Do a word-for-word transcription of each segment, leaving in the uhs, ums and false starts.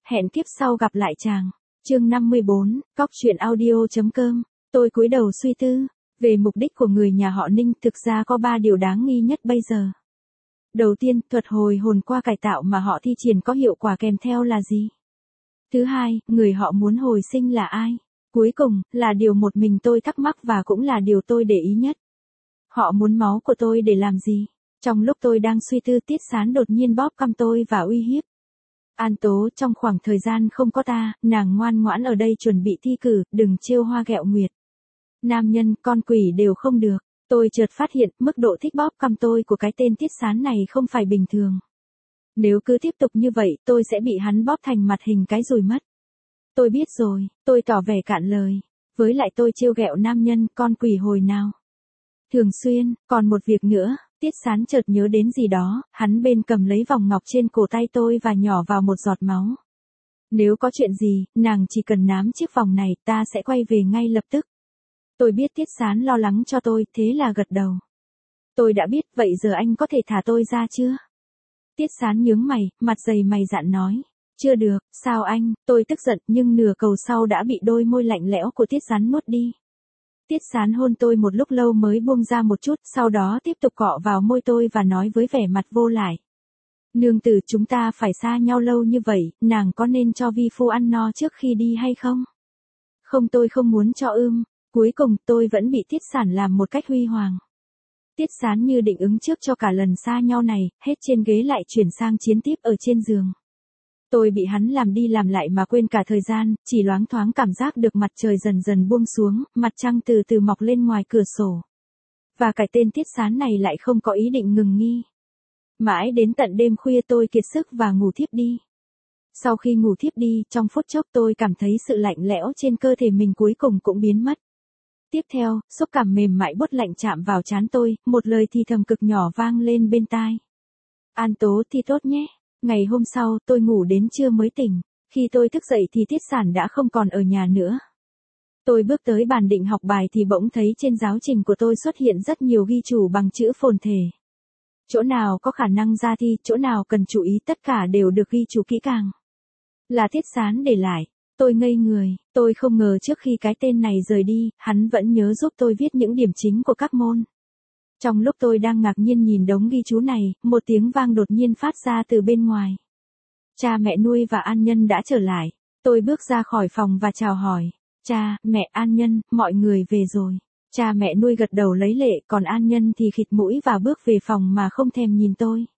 hẹn kiếp sau gặp lại chàng. Chương năm mươi bốn, cóc truyện audio.com. Tôi cúi đầu suy tư, về mục đích của người nhà họ Ninh thực ra có ba điều đáng nghi nhất bây giờ. Đầu tiên, thuật hồi hồn qua cải tạo mà họ thi triển có hiệu quả kèm theo là gì? Thứ hai, người họ muốn hồi sinh là ai? Cuối cùng, là điều một mình tôi thắc mắc và cũng là điều tôi để ý nhất. Họ muốn máu của tôi để làm gì? Trong lúc tôi đang suy tư, Tiết Sán đột nhiên bóp cằm tôi và uy hiếp. An Tố, trong khoảng thời gian không có ta, nàng ngoan ngoãn ở đây chuẩn bị thi cử, đừng trêu hoa ghẹo nguyệt. Nam nhân, con quỷ đều không được. Tôi chợt phát hiện, mức độ thích bóp cằm tôi của cái tên Tiết Sán này không phải bình thường. Nếu cứ tiếp tục như vậy, tôi sẽ bị hắn bóp thành mặt hình cái rồi mất. Tôi biết rồi, tôi tỏ vẻ cạn lời. Với lại tôi trêu ghẹo nam nhân, con quỷ hồi nào. Thường xuyên, còn một việc nữa, Tiết Sán chợt nhớ đến gì đó, hắn bên cầm lấy vòng ngọc trên cổ tay tôi và nhỏ vào một giọt máu. Nếu có chuyện gì, nàng chỉ cần nắm chiếc vòng này, ta sẽ quay về ngay lập tức. Tôi biết Tiết Sán lo lắng cho tôi, thế là gật đầu. Tôi đã biết, vậy giờ anh có thể thả tôi ra chưa? Tiết Sán nhướng mày, mặt dày mày dạn nói. Chưa được, sao anh? Tôi tức giận, nhưng nửa cầu sau đã bị đôi môi lạnh lẽo của Tiết Sán nuốt đi. Tiết Sán hôn tôi một lúc lâu mới buông ra một chút, sau đó tiếp tục cọ vào môi tôi và nói với vẻ mặt vô lại. Nương tử, chúng ta phải xa nhau lâu như vậy, nàng có nên cho vi phu ăn no trước khi đi hay không? Không, tôi không muốn cho ưm. Cuối cùng, tôi vẫn bị Tiết Sán làm một cách huy hoàng. Tiết Sán như định ứng trước cho cả lần xa nhau này, hết trên ghế lại chuyển sang chiến tiếp ở trên giường. Tôi bị hắn làm đi làm lại mà quên cả thời gian, chỉ loáng thoáng cảm giác được mặt trời dần dần buông xuống, mặt trăng từ từ mọc lên ngoài cửa sổ. Và cái tên Tiết Sán này lại không có ý định ngừng nghi. Mãi đến tận đêm khuya tôi kiệt sức và ngủ thiếp đi. Sau khi ngủ thiếp đi, trong phút chốc tôi cảm thấy sự lạnh lẽo trên cơ thể mình cuối cùng cũng biến mất. Tiếp theo, xúc cảm mềm mại buốt lạnh chạm vào trán tôi, một lời thì thầm cực nhỏ vang lên bên tai. An Tố, thi tốt nhé. Ngày hôm sau, tôi ngủ đến trưa mới tỉnh. Khi tôi thức dậy thì Tiết Sán đã không còn ở nhà nữa. Tôi bước tới bàn định học bài thì bỗng thấy trên giáo trình của tôi xuất hiện rất nhiều ghi chú bằng chữ phồn thể. Chỗ nào có khả năng ra thi, chỗ nào cần chú ý, tất cả đều được ghi chú kỹ càng. Là Tiết Sán để lại. Tôi ngây người, tôi không ngờ trước khi cái tên này rời đi, hắn vẫn nhớ giúp tôi viết những điểm chính của các môn. Trong lúc tôi đang ngạc nhiên nhìn đống ghi chú này, một tiếng vang đột nhiên phát ra từ bên ngoài. Cha mẹ nuôi và An Nhân đã trở lại. Tôi bước ra khỏi phòng và chào hỏi. Cha, mẹ, An Nhân, mọi người về rồi. Cha mẹ nuôi gật đầu lấy lệ, còn An Nhân thì khịt mũi và bước về phòng mà không thèm nhìn tôi.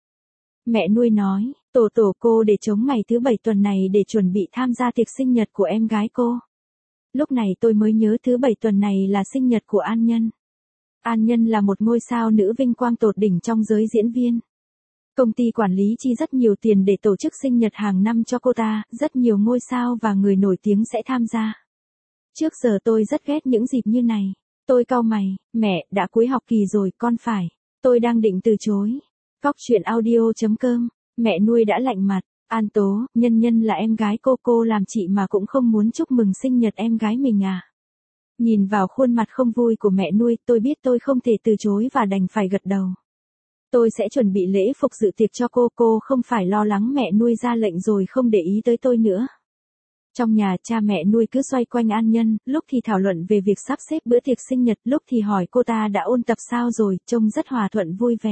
Mẹ nuôi nói, tổ tổ cô để chống ngày thứ bảy tuần này để chuẩn bị tham gia tiệc sinh nhật của em gái cô. Lúc này tôi mới nhớ thứ bảy tuần này là sinh nhật của An Nhân. An Nhân là một ngôi sao nữ vinh quang tột đỉnh trong giới diễn viên. Công ty quản lý chi rất nhiều tiền để tổ chức sinh nhật hàng năm cho cô ta, rất nhiều ngôi sao và người nổi tiếng sẽ tham gia. Trước giờ tôi rất ghét những dịp như này. Tôi cau mày, mẹ, đã cuối học kỳ rồi, con phải. Tôi đang định từ chối. Cóc truyện audio.com, mẹ nuôi đã lạnh mặt. An Tố, Nhân Nhân là em gái cô, cô làm chị mà cũng không muốn chúc mừng sinh nhật em gái mình à? Nhìn vào khuôn mặt không vui của mẹ nuôi, tôi biết tôi không thể từ chối và đành phải gật đầu. Tôi sẽ chuẩn bị lễ phục dự tiệc cho cô, cô không phải lo lắng mẹ nuôi ra lệnh rồi không để ý tới tôi nữa. Trong nhà, cha mẹ nuôi cứ xoay quanh An Nhân, lúc thì thảo luận về việc sắp xếp bữa tiệc sinh nhật, lúc thì hỏi cô ta đã ôn tập sao rồi, trông rất hòa thuận vui vẻ.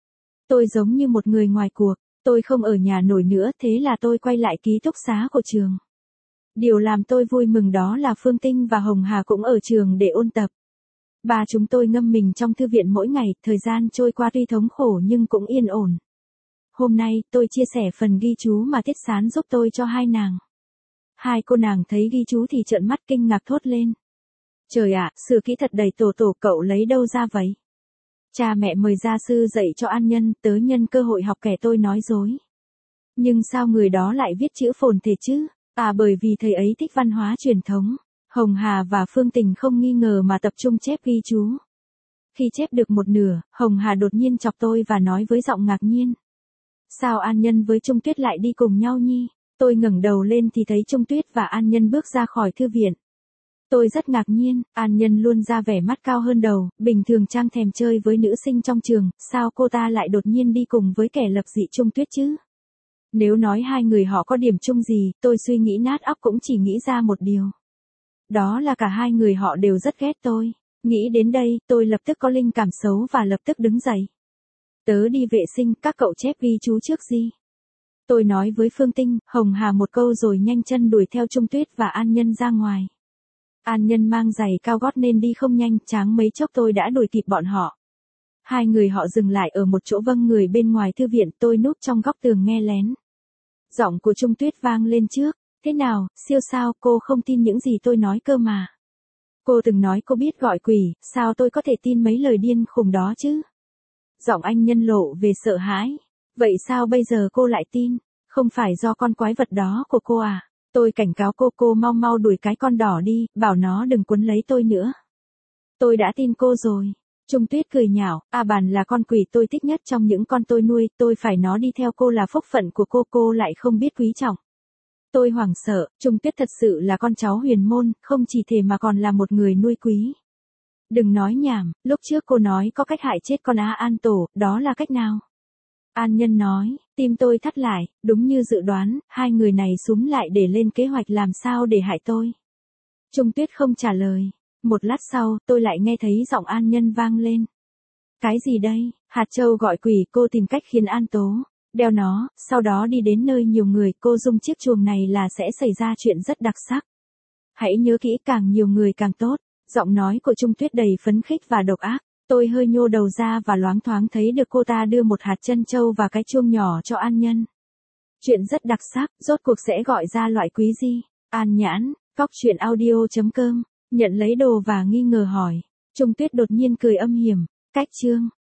Tôi giống như một người ngoài cuộc, tôi không ở nhà nổi nữa, thế là tôi quay lại ký túc xá của trường. Điều làm tôi vui mừng đó là Phương Tinh và Hồng Hà cũng ở trường để ôn tập. Ba chúng tôi ngâm mình trong thư viện mỗi ngày, thời gian trôi qua tuy thống khổ nhưng cũng yên ổn. Hôm nay, tôi chia sẻ phần ghi chú mà Tiết Sán giúp tôi cho hai nàng. Hai cô nàng thấy ghi chú thì trợn mắt kinh ngạc thốt lên. Trời ạ, sử kỹ thật đầy, tổ tổ cậu lấy đâu ra vậy? Cha mẹ mời gia sư dạy cho An Nhân, tớ nhân cơ hội học kẻ tôi nói dối. Nhưng sao người đó lại viết chữ phồn thể chứ? À, bởi vì thầy ấy thích văn hóa truyền thống. Hồng Hà và Phương Tình không nghi ngờ mà tập trung chép ghi chú. Khi chép được một nửa, Hồng Hà đột nhiên chọc tôi và nói với giọng ngạc nhiên. Sao An Nhân với Trung Tuyết lại đi cùng nhau nhi? Tôi ngẩng đầu lên thì thấy Trung Tuyết và An Nhân bước ra khỏi thư viện. Tôi rất ngạc nhiên, An Nhân luôn ra vẻ mắt cao hơn đầu, bình thường Trang thèm chơi với nữ sinh trong trường, sao cô ta lại đột nhiên đi cùng với kẻ lập dị Trung Tuyết chứ? Nếu nói hai người họ có điểm chung gì, tôi suy nghĩ nát óc cũng chỉ nghĩ ra một điều. Đó là cả hai người họ đều rất ghét tôi. Nghĩ đến đây, tôi lập tức có linh cảm xấu và lập tức đứng dậy. Tớ đi vệ sinh, các cậu chép ghi chú trước gì. Tôi nói với Phương Tinh, Hồng Hà một câu rồi nhanh chân đuổi theo Trung Tuyết và An Nhân ra ngoài. An Nhân mang giày cao gót nên đi không nhanh, cháng mấy chốc tôi đã đuổi kịp bọn họ. Hai người họ dừng lại ở một chỗ vâng người bên ngoài thư viện, tôi núp trong góc tường nghe lén. Giọng của Trung Tuyết vang lên trước, thế nào, siêu sao, cô không tin những gì tôi nói cơ mà. Cô từng nói cô biết gọi quỷ, sao tôi có thể tin mấy lời điên khùng đó chứ? Giọng anh Nhân lộ về sợ hãi. Vậy sao bây giờ cô lại tin? Không phải do con quái vật đó của cô à? Tôi cảnh cáo cô, cô mau mau đuổi cái con đỏ đi, bảo nó đừng quấn lấy tôi nữa. Tôi đã tin cô rồi. Trung Tuyết cười nhạo, A Bàn là con quỷ tôi thích nhất trong những con tôi nuôi, tôi phải nó đi theo cô là phúc phận của cô, cô lại không biết quý trọng. Tôi hoảng sợ, Trung Tuyết thật sự là con cháu huyền môn, không chỉ thể mà còn là một người nuôi quý. Đừng nói nhảm, lúc trước cô nói có cách hại chết con Á An Tổ, đó là cách nào? An Nhân nói, tim tôi thắt lại, đúng như dự đoán, hai người này xúm lại để lên kế hoạch làm sao để hại tôi. Trung Tuyết không trả lời. Một lát sau, tôi lại nghe thấy giọng An Nhân vang lên. Cái gì đây? Hạt Châu gọi quỷ, cô tìm cách khiến An Tố đeo nó, sau đó đi đến nơi nhiều người, cô dung chiếc chuồng này là sẽ xảy ra chuyện rất đặc sắc. Hãy nhớ kỹ, càng nhiều người càng tốt. Giọng nói của Trung Tuyết đầy phấn khích và độc ác. Tôi hơi nhô đầu ra và loáng thoáng thấy được cô ta đưa một hạt chân châu và cái chuông nhỏ cho An Nhân. Chuyện rất đặc sắc, rốt cuộc sẽ gọi ra loại quý gì? An Nhãn, cóc truyện audio chấm com, nhận lấy đồ và nghi ngờ hỏi. Trung Tuyết đột nhiên cười âm hiểm. Cách chương